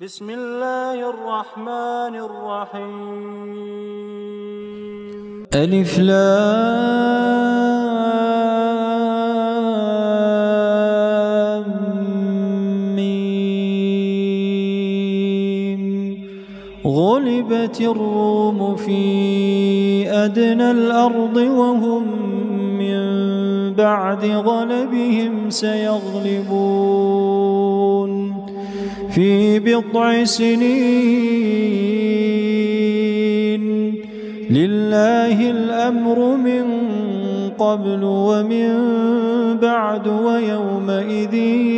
بسم الله الرحمن الرحيم ألف لام ميم غلبت الروم في أدنى الأرض وهم من بعد غلبهم سيغلبون في بضع سنين لله الأمر من قبل ومن بعد ويومئذ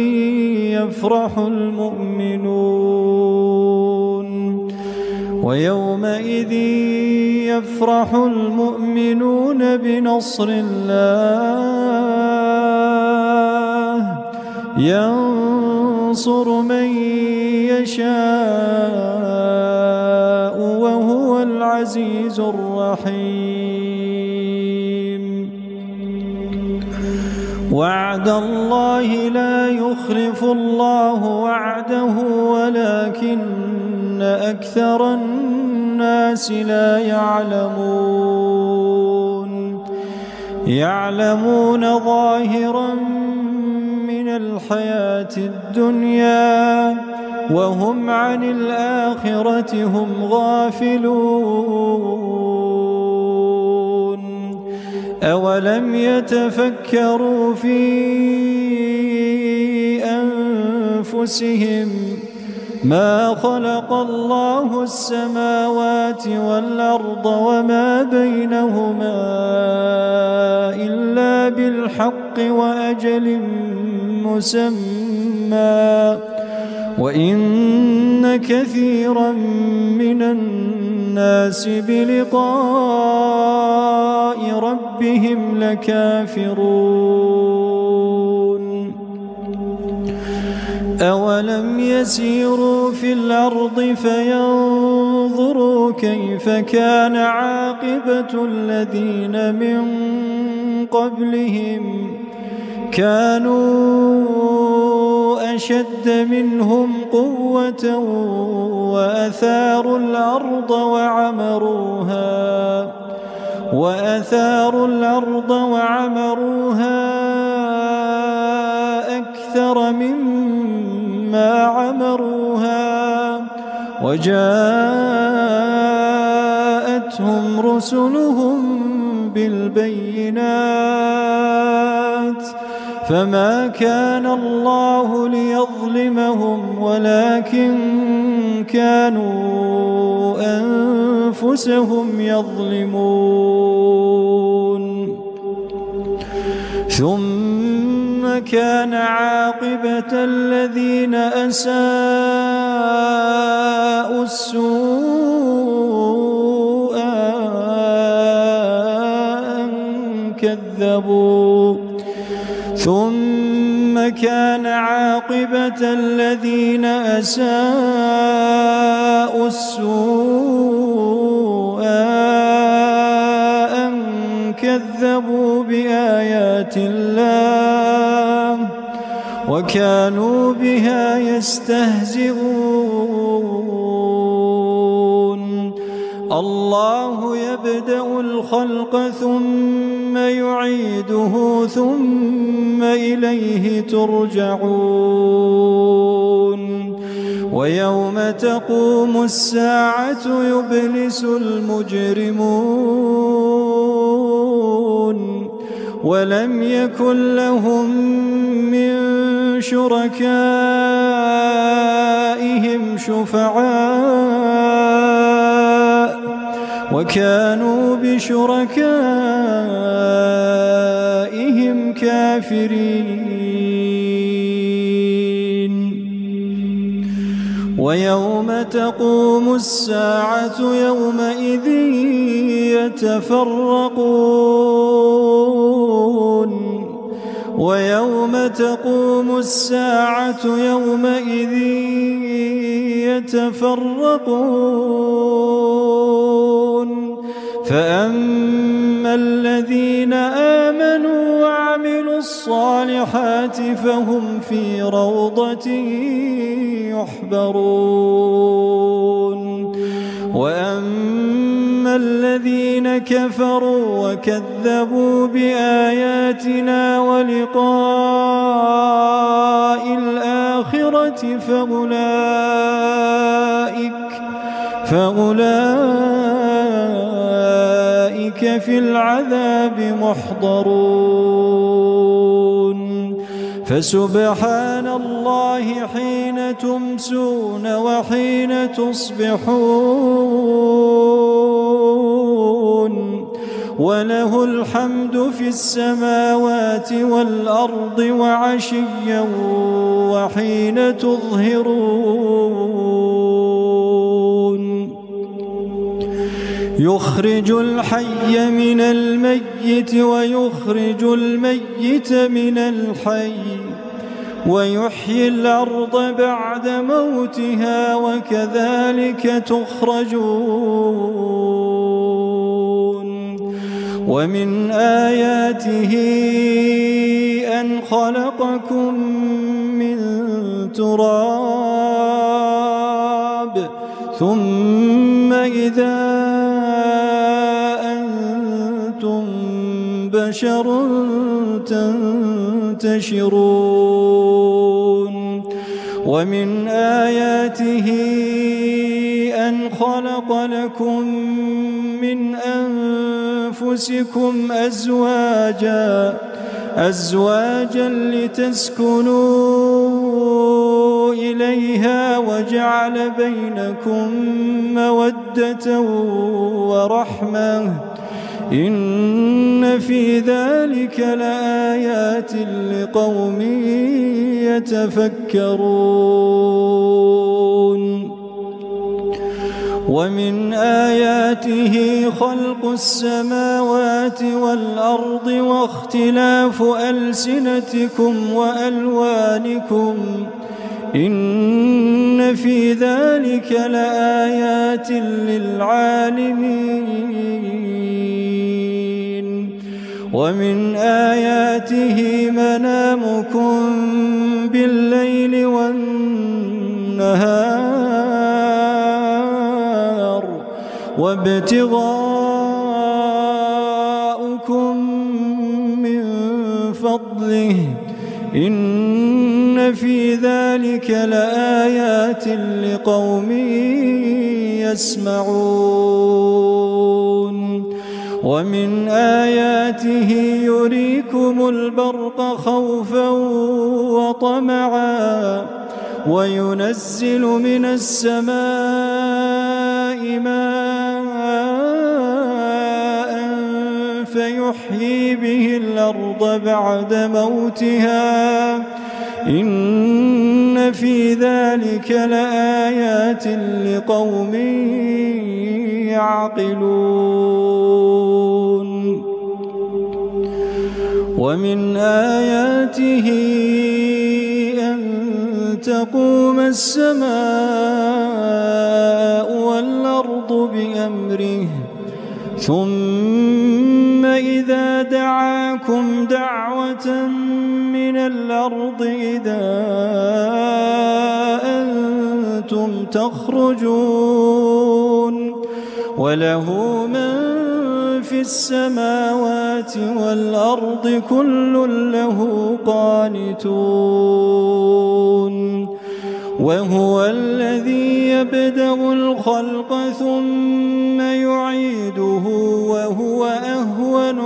يفرح المؤمنون بنصر الله ينصر من يشاء وهو العزيز الرحيم وعد الله لا يخلف الله وعده ولكن أكثر الناس لا يعلمون ظاهرا من الحياة الدنيا وهم عن الآخرة هم غافلون أولم يتفكروا في أنفسهم ما خلق الله السماوات والأرض وما بينهما إلا بالحق وأجل مسمى وإن كثيرا من الناس بلقاء ربهم لكافرون أولم يسيروا في الأرض فينظروا كيف كان عاقبة الذين من قبلهم كانوا أشد منهم قوة وأثاروا الأرض وعمروها أكثر مما عمروها وجاءتهم رسلهم بالبينات فما كان الله ليظلمهم ولكن كانوا أنفسهم يظلمون ثم كان عاقبة الذين أساءوا السوء أن كذبوا ثم كان عاقبة الذين أساءوا السوء أن كذبوا بآيات الله وكانوا بها يستهزئون الله يبدأ الخلق ثم يعيده ثم إليه ترجعون ويوم تقوم الساعة يبلس المجرمون ولم يكن لهم من شركائهم شفعاء وكانوا بشركائهم كافرين ويوم تقوم الساعة يومئذ يتفرقون فأما الذين آمنوا وعملوا الصالحات الصالحات فهم في روضة يحبرون وأما الذين كفروا وكذبوا بآياتنا ولقاء الآخرة فأولئك في العذاب محضرون فسبحان الله حين تمسون وحين تصبحون وله الحمد في السماوات والأرض وعشيا وحين تظهرون يخرج الحي من الميت ويخرج الميت من الحي ويحيي الأرض بعد موتها وكذلك تخرجون ومن آياته أن خلقكم من تراب ثم إذا أنتم بشر تنتشرون ومن آياته أن خلق لكم من أنفسكم أزواجا لتسكنوا إليها وجعل بينكم مودة ورحمة إن في ذلك لآيات لقوم يتفكرون ومن آياته خلق السماوات والأرض واختلاف ألسنتكم وألوانكم إن في ذلك لآيات للعالمين ومن آياته منامكم بالليل والنهار وابتغاؤكم من فضله إن في ذلك لآيات لقوم يسمعون ومن آياته يريكم البرق خوفا وطمعا وينزل من السماء ماء فيحيي به الأرض بعد موتها إن في ذلك لآيات لقوم يعقلون ومن آياته أن تقوم السماء والأرض بأمره ثم إذا دعاكم دعوة من الأرض إذا أنتم تخرجون وله من في السماوات والأرض كل له قانتون وهو الذي يبدأ الخلق ثم يعيده وهو أهون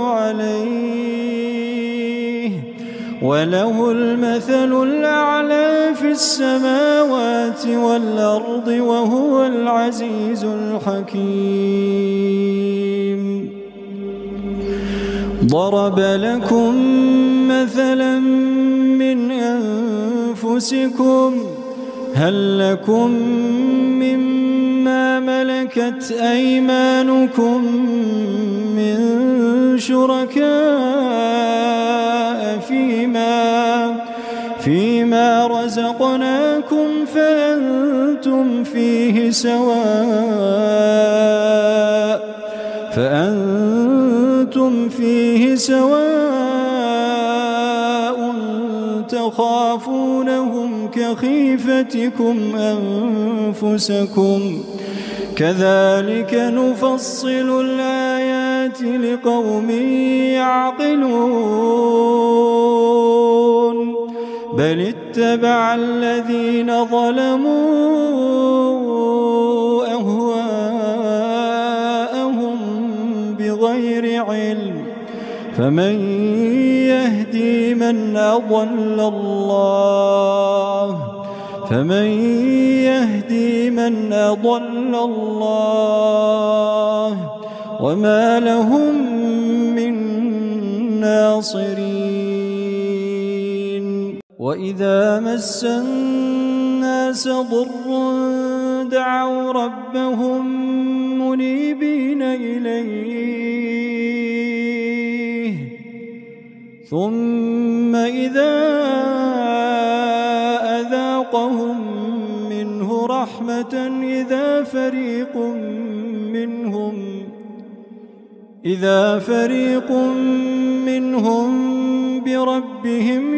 عليه وله المثل الأعلى في السماوات والأرض وهو العزيز الحكيم ضرب لكم مثلا من أنفسكم هل لكم مما ملكت أيمانكم من شركاء فيما رزقناكم فأنتم فيه سواء تخافونهم كخيفتكم أنفسكم كذلك نفصل الآيات لقوم يعقلون بل اتبع الذين ظلموا أهواءهم بغير علم فمن يهدي من أضل الله وما لهم من ناصرين وإذا مس الناس ضر دعوا ربهم منيبين إليه ثم إذا أذاقهم منه رحمة إذا فريق منهم بربهم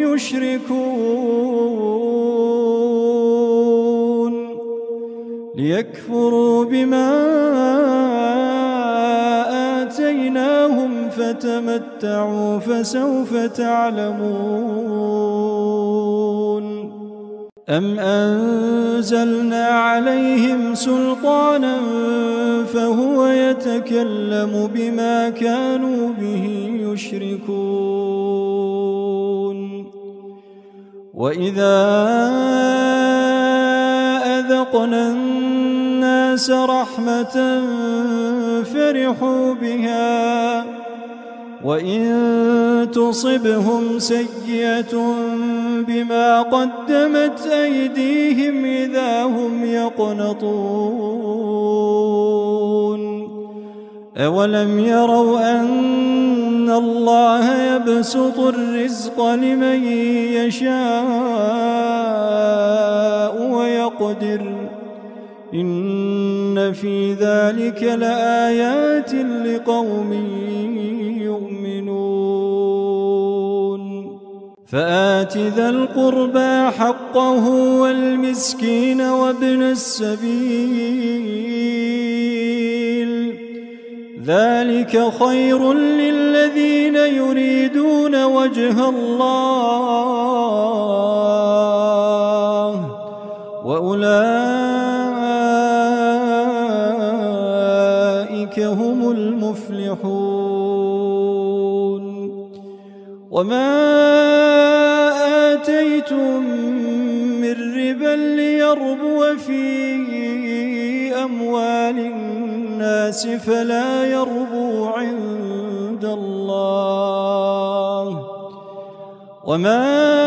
يشركون ليكفروا بما آتيناهم فتمتعوا فسوف تعلمون أم أنزلنا عليهم سلطانا فهو يتكلم بما كانوا به يشركون وإذا أذقنا الناس رحمة فرحوا بها وإن تصبهم سيئة بما قدمت أيديهم إذا هم يقنطون أولم يروا أن الله يبسط الرزق لمن يشاء ويقدر إن في ذلك لآيات لقوم يؤمنون فآت ذا القربى حقه والمسكين وابن السبيل ذلك خير للذين يريدون وجه الله وأولئك هم المفلحون وما آتيتم من ربا ليربو في أموال الناس فلا يربو عند الله وما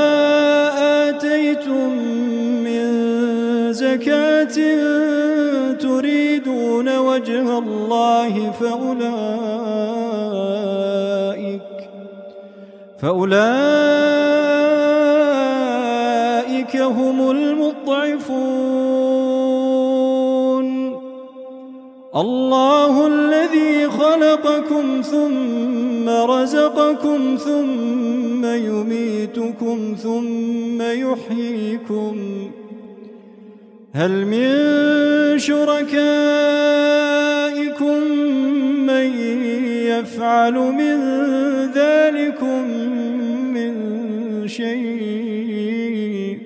آتيتم من زكاة تريدون وجه الله فأولئك هم المضعفون الله الذي خلقكم ثم رزقكم ثم يميتكم ثم يحييكم هل من شركائكم من يفعل من ذلكم من شيء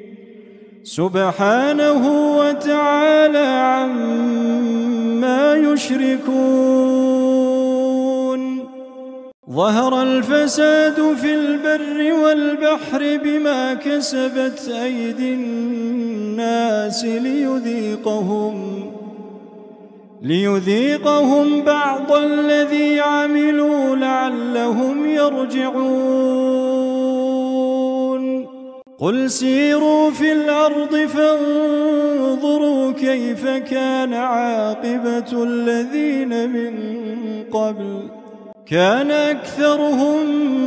سبحانه وتعالى عما يشركون ظهر الفساد في البر والبحر بما كسبت أيدي الناس ليذيقهم بعض الذي عملوا لعلهم يرجعون قل سيروا في الأرض فانظروا كيف كان عاقبة الذين من قبل كان أكثرهم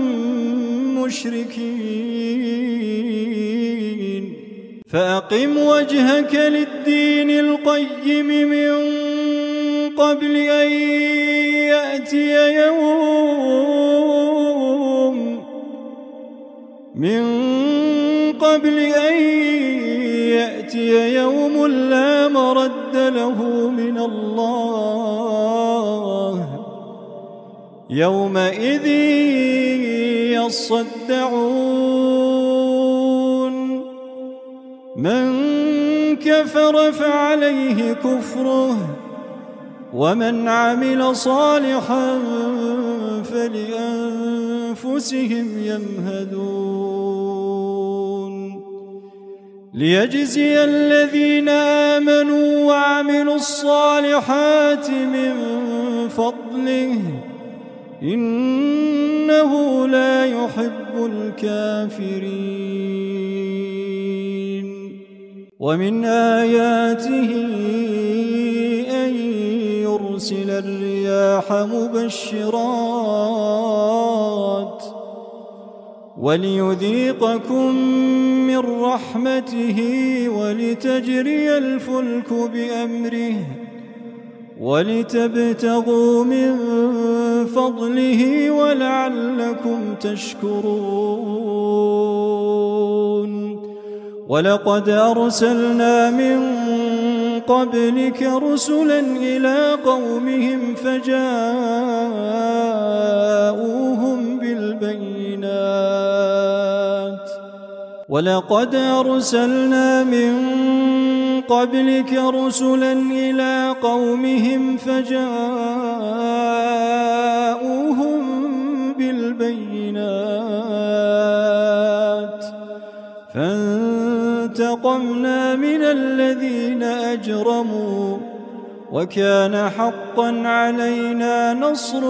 مشركين فأقم وجهك للدين القيم من قبل أن يأتي يوم قبل أن يأتي يوم لا مرد له من الله يومئذ يصدعون من كفر فعليه كفره ومن عمل صالحا فلأنفسهم يمهدون ليجزي الذين آمنوا وعملوا الصالحات من فضله إنه لا يحب الكافرين ومن آياته أن يرسل الرياح مبشرات وليذيقكم من رحمته ولتجري الفلك بأمره ولتبتغوا من فضله ولعلكم تشكرون ولقد أرسلنا من قبلك رسلا إلى قومهم فجاءوهم بالبينات ولقد أرسلنا من قبلك رسلا إلى قومهم فجاءوهم بالبينات فانتقمنا من الذين أجرموا وكان حقا علينا نصر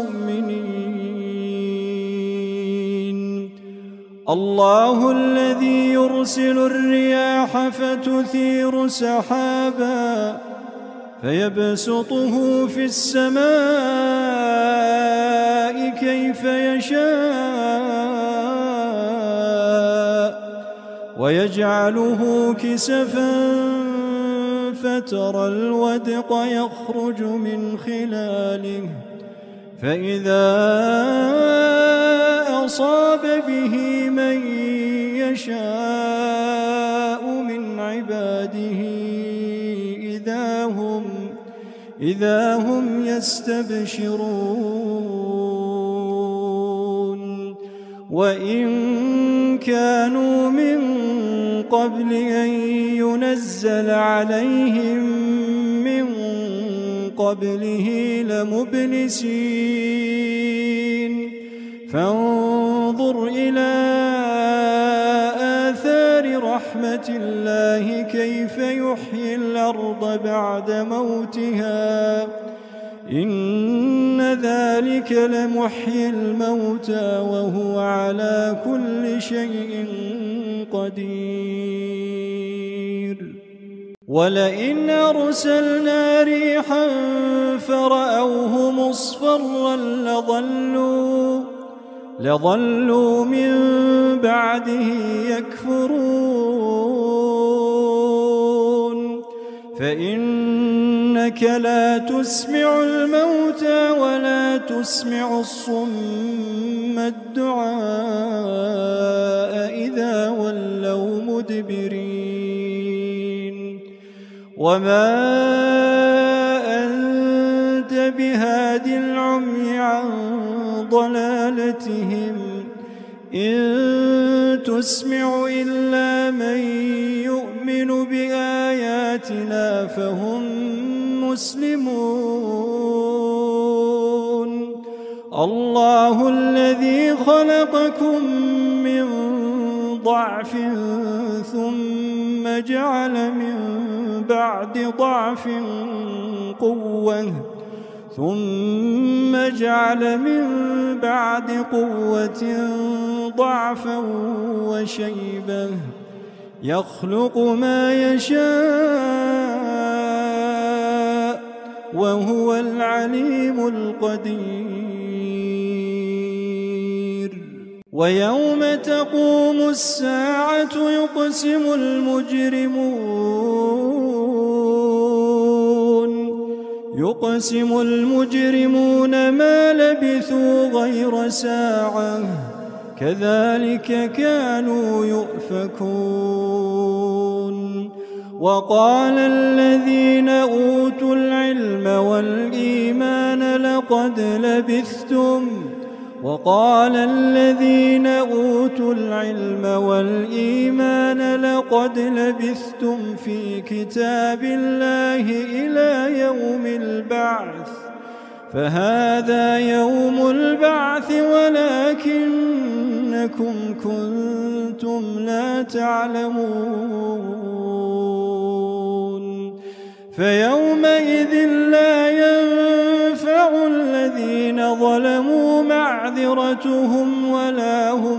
المؤمنين الله الذي يرسل الرياح فتثير سحابا فيبسطه في السماء كيف يشاء ويجعله كسفا فترى الودق يخرج من خلاله فإذا أصاب به من يشاء من عباده إذا هم يستبشرون وإن كانوا من قبل أن ينزل عليهم من قبله لمبلسين فانظر إلى آثار رحمة الله كيف يحيي الأرض بعد موتها إن ذلك لمحيي الموتى وهو على كل شيء قدير ولئن أرسلنا ريحا فرأوه مصفرا لظلوا من بعده يكفرون فإنك لا تسمع الموتى ولا تسمع الصم الدعاء إذا ولوا مدبرين وما أنت بهاد العمي عن ضلالتهم إن تسمع إلا من يؤمن بآياتنا فهم مسلمون الله الذي خلقكم من ضعف ثم جعل من بعد ضعف قوة ثم جعل من بعد قوة ضعفا وشيبة يخلق ما يشاء وهو العليم القدير ويوم تقوم الساعة يقسم المجرمون ما لبثوا غير ساعة كذلك كانوا يؤفكون. وقال الذين أوتوا العلم والإيمان لقد لبثتم في كتاب الله إلى يوم البعث، فهذا يوم البعث ولكنكم كنتم لا تعلمون. فيومئذ لا ينفع الذين ظلموا معذرتهم ولا هم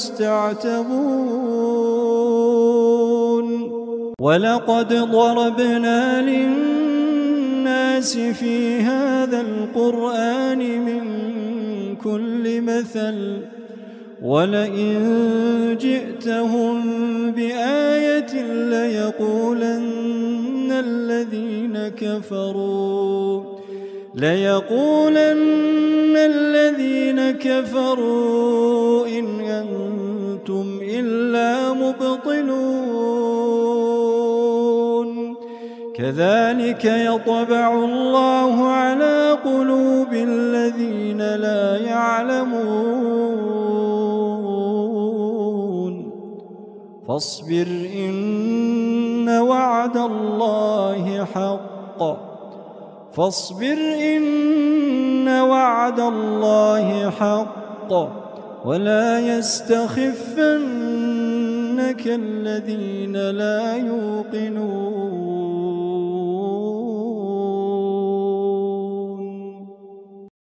يستعتبون. ولقد ضربنا للناس في هذا القرآن من كل مثل، ولئن جئتهم بآية ليقولن الذين كفروا إن أنتم إلا مبطلون. كذلك يطبع الله على قلوب الذين لا يعلمون. فاصبر إن وعد الله حق ولا يستخفنك الذين لا يوقنون.